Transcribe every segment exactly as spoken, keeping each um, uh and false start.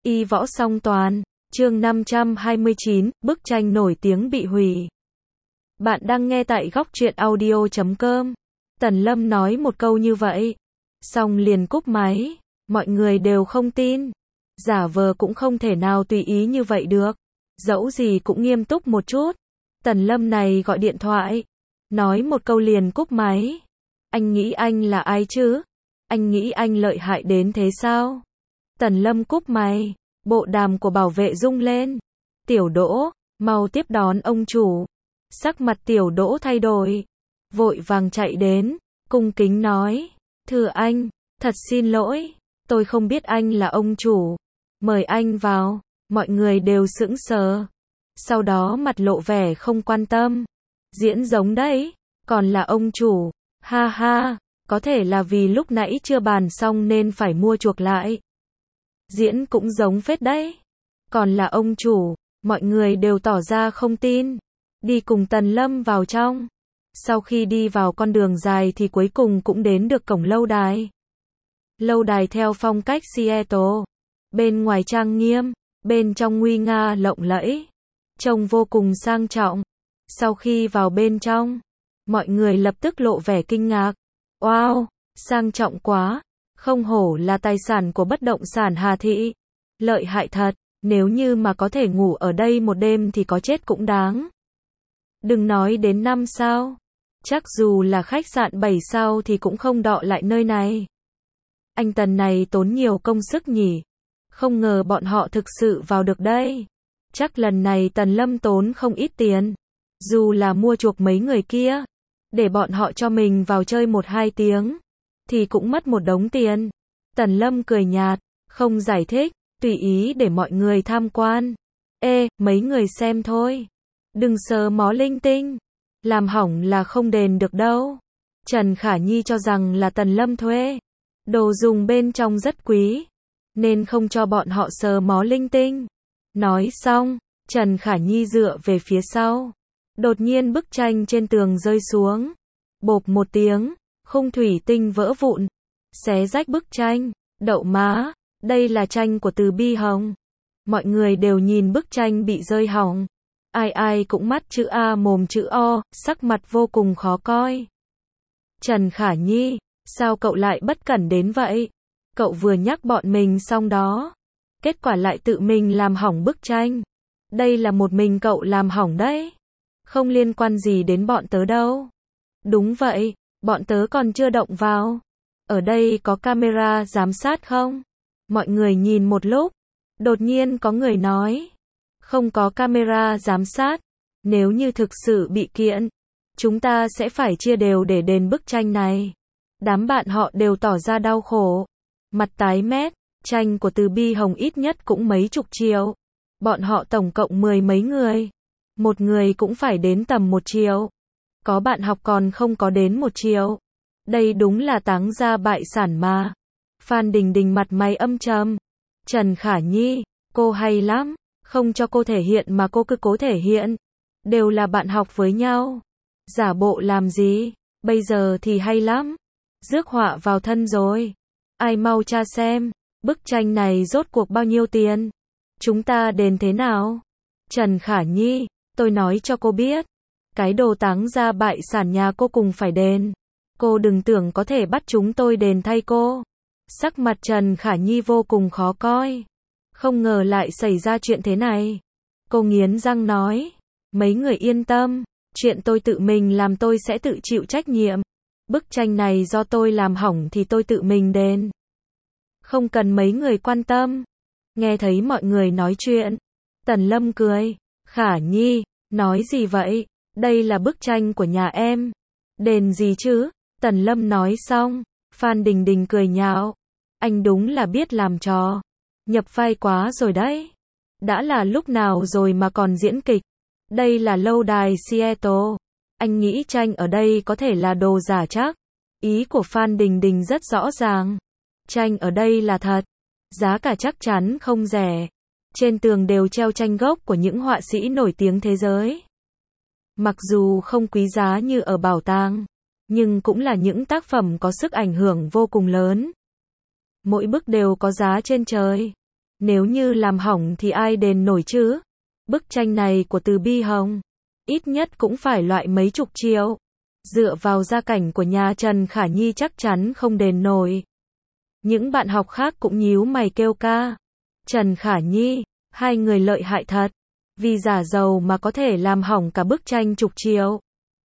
Y võ song toàn, chương năm trăm hai mươi chín, bức tranh nổi tiếng bị hủy. Bạn đang nghe tại góc truyện audio chấm com. Tần Lâm nói một câu như vậy, xong liền cúp máy, mọi người đều không tin. Giả vờ cũng không thể nào tùy ý như vậy được, dẫu gì cũng nghiêm túc một chút. Tần Lâm này gọi điện thoại, nói một câu liền cúp máy. Anh nghĩ anh là ai chứ? Anh nghĩ anh lợi hại đến thế sao? Tần Lâm cúp máy, bộ đàm của bảo vệ rung lên. Tiểu Đỗ, mau tiếp đón ông chủ. Sắc mặt Tiểu Đỗ thay đổi, vội vàng chạy đến, cung kính nói, thưa anh, thật xin lỗi, tôi không biết anh là ông chủ. Mời anh vào. Mọi người đều sững sờ. Sau đó mặt lộ vẻ không quan tâm. Diễn giống đấy, còn là ông chủ. Ha ha, có thể là vì lúc nãy chưa bàn xong nên phải mua chuộc lại. Diễn cũng giống phết đấy. Còn là ông chủ, mọi người đều tỏ ra không tin. Đi cùng Tần Lâm vào trong. Sau khi đi vào con đường dài thì cuối cùng cũng đến được cổng lâu đài. Lâu đài theo phong cách Seattle. Bên ngoài trang nghiêm, bên trong nguy nga lộng lẫy. Trông vô cùng sang trọng. Sau khi vào bên trong, mọi người lập tức lộ vẻ kinh ngạc. Wow, sang trọng quá. Không hổ là tài sản của bất động sản Hà Thị. Lợi hại thật, nếu như mà có thể ngủ ở đây một đêm thì có chết cũng đáng. Đừng nói đến năm sao. Chắc dù là khách sạn bảy sao thì cũng không đọ lại nơi này. Anh Tần này tốn nhiều công sức nhỉ. Không ngờ bọn họ thực sự vào được đây. Chắc lần này Tần Lâm tốn không ít tiền. Dù là mua chuộc mấy người kia, để bọn họ cho mình vào chơi một hai tiếng, thì cũng mất một đống tiền. Tần Lâm cười nhạt, không giải thích, tùy ý để mọi người tham quan. Ê, mấy người xem thôi. Đừng sờ mó linh tinh. Làm hỏng là không đền được đâu. Trần Khả Nhi cho rằng là Tần Lâm thuê. Đồ dùng bên trong rất quý, nên không cho bọn họ sờ mó linh tinh. Nói xong, Trần Khả Nhi dựa về phía sau. Đột nhiên bức tranh trên tường rơi xuống. Bộp một tiếng, khung thủy tinh vỡ vụn. Xé rách bức tranh. Đậu má, đây là tranh của Từ Bi Hồng. Mọi người đều nhìn bức tranh bị rơi hỏng. Ai ai cũng mắt chữ A mồm chữ O, sắc mặt vô cùng khó coi. Trần Khả Nhi, sao cậu lại bất cẩn đến vậy? Cậu vừa nhắc bọn mình xong đó. Kết quả lại tự mình làm hỏng bức tranh. Đây là một mình cậu làm hỏng đấy. Không liên quan gì đến bọn tớ đâu. Đúng vậy, bọn tớ còn chưa động vào. Ở đây có camera giám sát không? Mọi người nhìn một lúc. Đột nhiên có người nói. Không có camera giám sát. Nếu như thực sự bị kiện, chúng ta sẽ phải chia đều để đền bức tranh này. Đám bạn họ đều tỏ ra đau khổ. Mặt tái mét, tranh của Từ Bi Hồng ít nhất cũng mấy chục triệu. Bọn họ tổng cộng mười mấy người. Một người cũng phải đến tầm một triệu. Có bạn học còn không có đến một triệu. Đây đúng là táng gia bại sản mà. Phan Đình Đình mặt mày âm trầm. Trần Khả Nhi, cô hay lắm. Không cho cô thể hiện mà cô cứ cố thể hiện. Đều là bạn học với nhau. Giả bộ làm gì? Bây giờ thì hay lắm. Rước họa vào thân rồi. Ai mau tra xem, bức tranh này rốt cuộc bao nhiêu tiền? Chúng ta đền thế nào? Trần Khả Nhi, tôi nói cho cô biết. Cái đồ táng gia bại sản nhà cô cùng phải đền. Cô đừng tưởng có thể bắt chúng tôi đền thay cô. Sắc mặt Trần Khả Nhi vô cùng khó coi. Không ngờ lại xảy ra chuyện thế này. Cô nghiến răng nói. Mấy người yên tâm. Chuyện tôi tự mình làm tôi sẽ tự chịu trách nhiệm. Bức tranh này do tôi làm hỏng thì tôi tự mình đền. Không cần mấy người quan tâm. Nghe thấy mọi người nói chuyện. Tần Lâm cười. Khả Nhi, nói gì vậy? Đây là bức tranh của nhà em. Đền gì chứ? Tần Lâm nói xong. Phan Đình Đình cười nhạo. Anh đúng là biết làm trò. Nhập vai quá rồi đấy. Đã là lúc nào rồi mà còn diễn kịch. Đây là lâu đài Seattle. Anh nghĩ tranh ở đây có thể là đồ giả chắc. Ý của Phan Đình Đình rất rõ ràng. Tranh ở đây là thật. Giá cả chắc chắn không rẻ. Trên tường đều treo tranh gốc của những họa sĩ nổi tiếng thế giới. Mặc dù không quý giá như ở bảo tàng, nhưng cũng là những tác phẩm có sức ảnh hưởng vô cùng lớn. Mỗi bức đều có giá trên trời. Nếu như làm hỏng thì ai đền nổi chứ? Bức tranh này của Từ Bi Hồng, ít nhất cũng phải loại mấy chục triệu. Dựa vào gia cảnh của nhà Trần Khả Nhi chắc chắn không đền nổi. Những bạn học khác cũng nhíu mày kêu ca. Trần Khả Nhi, hai người lợi hại thật. Vì giả giàu mà có thể làm hỏng cả bức tranh chục triệu.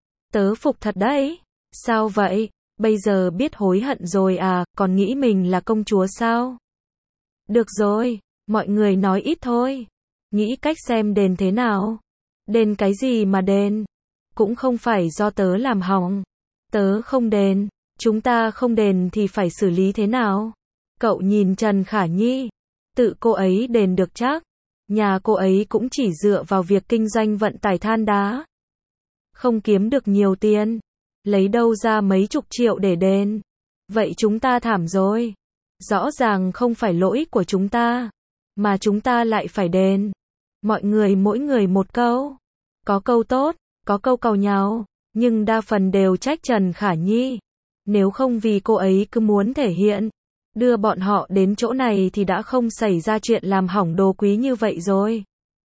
Tớ phục thật đấy. Sao vậy? Bây giờ biết hối hận rồi à, còn nghĩ mình là công chúa sao? Được rồi, mọi người nói ít thôi. Nghĩ cách xem đền thế nào. Đền cái gì mà đền? Cũng không phải do tớ làm hỏng. Tớ không đền. Chúng ta không đền thì phải xử lý thế nào? Cậu nhìn Trần Khả Nhi. Tự cô ấy đền được chắc. Nhà cô ấy cũng chỉ dựa vào việc kinh doanh vận tải than đá. Không kiếm được nhiều tiền. Lấy đâu ra mấy chục triệu để đền? Vậy chúng ta thảm rồi. Rõ ràng không phải lỗi của chúng ta. Mà chúng ta lại phải đền. Mọi người mỗi người một câu. Có câu tốt, có câu càu nhàu. Nhưng đa phần đều trách Trần Khả Nhi. Nếu không vì cô ấy cứ muốn thể hiện. Đưa bọn họ đến chỗ này thì đã không xảy ra chuyện làm hỏng đồ quý như vậy rồi.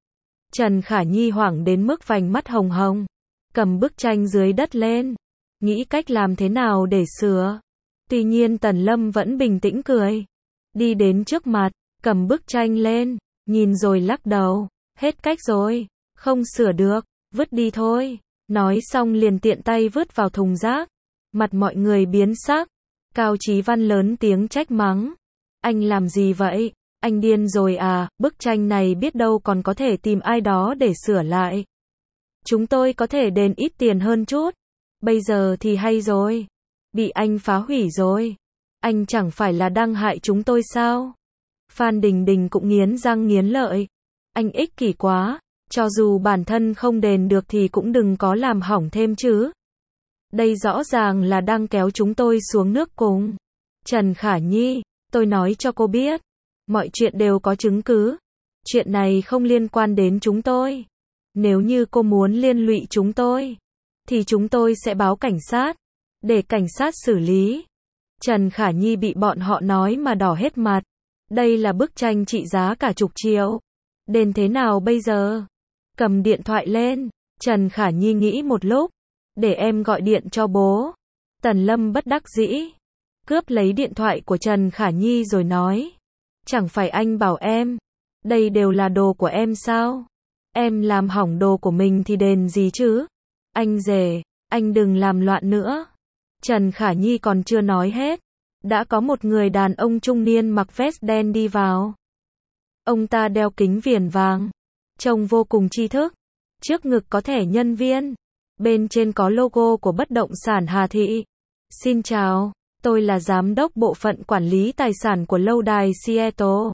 Trần Khả Nhi hoảng đến mức vành mắt hồng hồng. Cầm bức tranh dưới đất lên. Nghĩ cách làm thế nào để sửa. Tuy nhiên Tần Lâm vẫn bình tĩnh cười. Đi đến trước mặt, cầm bức tranh lên. Nhìn rồi lắc đầu. Hết cách rồi. Không sửa được. Vứt đi thôi. Nói xong liền tiện tay vứt vào thùng rác. Mặt mọi người biến sắc. Cao Chí Văn lớn tiếng trách mắng. Anh làm gì vậy? Anh điên rồi à? Bức tranh này biết đâu còn có thể tìm ai đó để sửa lại. Chúng tôi có thể đền ít tiền hơn chút. Bây giờ thì hay rồi. Bị anh phá hủy rồi. Anh chẳng phải là đang hại chúng tôi sao? Phan Đình Đình cũng nghiến răng nghiến lợi. Anh ích kỷ quá. Cho dù bản thân không đền được thì cũng đừng có làm hỏng thêm chứ. Đây rõ ràng là đang kéo chúng tôi xuống nước cùng. Trần Khả Nhi, tôi nói cho cô biết. Mọi chuyện đều có chứng cứ. Chuyện này không liên quan đến chúng tôi. Nếu như cô muốn liên lụy chúng tôi, thì chúng tôi sẽ báo cảnh sát. Để cảnh sát xử lý. Trần Khả Nhi bị bọn họ nói mà đỏ hết mặt. Đây là bức tranh trị giá cả chục triệu. Đền thế nào bây giờ? Cầm điện thoại lên. Trần Khả Nhi nghĩ một lúc. Để em gọi điện cho bố. Tần Lâm bất đắc dĩ. Cướp lấy điện thoại của Trần Khả Nhi rồi nói. Chẳng phải anh bảo em. Đây đều là đồ của em sao? Em làm hỏng đồ của mình thì đền gì chứ? Anh rể, anh đừng làm loạn nữa. Trần Khả Nhi còn chưa nói hết. Đã có một người đàn ông trung niên mặc vest đen đi vào. Ông ta đeo kính viền vàng. Trông vô cùng tri thức. Trước ngực có thẻ nhân viên. Bên trên có logo của bất động sản Hà Thị. Xin chào, tôi là giám đốc bộ phận quản lý tài sản của lâu đài Seattle.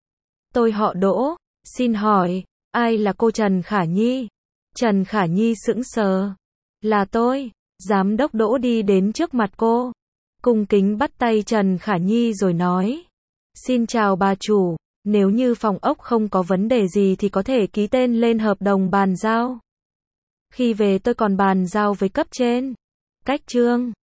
Tôi họ Đỗ, xin hỏi, ai là cô Trần Khả Nhi? Trần Khả Nhi sững sờ. Là tôi. Giám đốc Đỗ đi đến trước mặt cô. Cung kính bắt tay Trần Khả Nhi rồi nói. Xin chào bà chủ, nếu như phòng ốc không có vấn đề gì thì có thể ký tên lên hợp đồng bàn giao. Khi về tôi còn bàn giao với cấp trên. Cách chương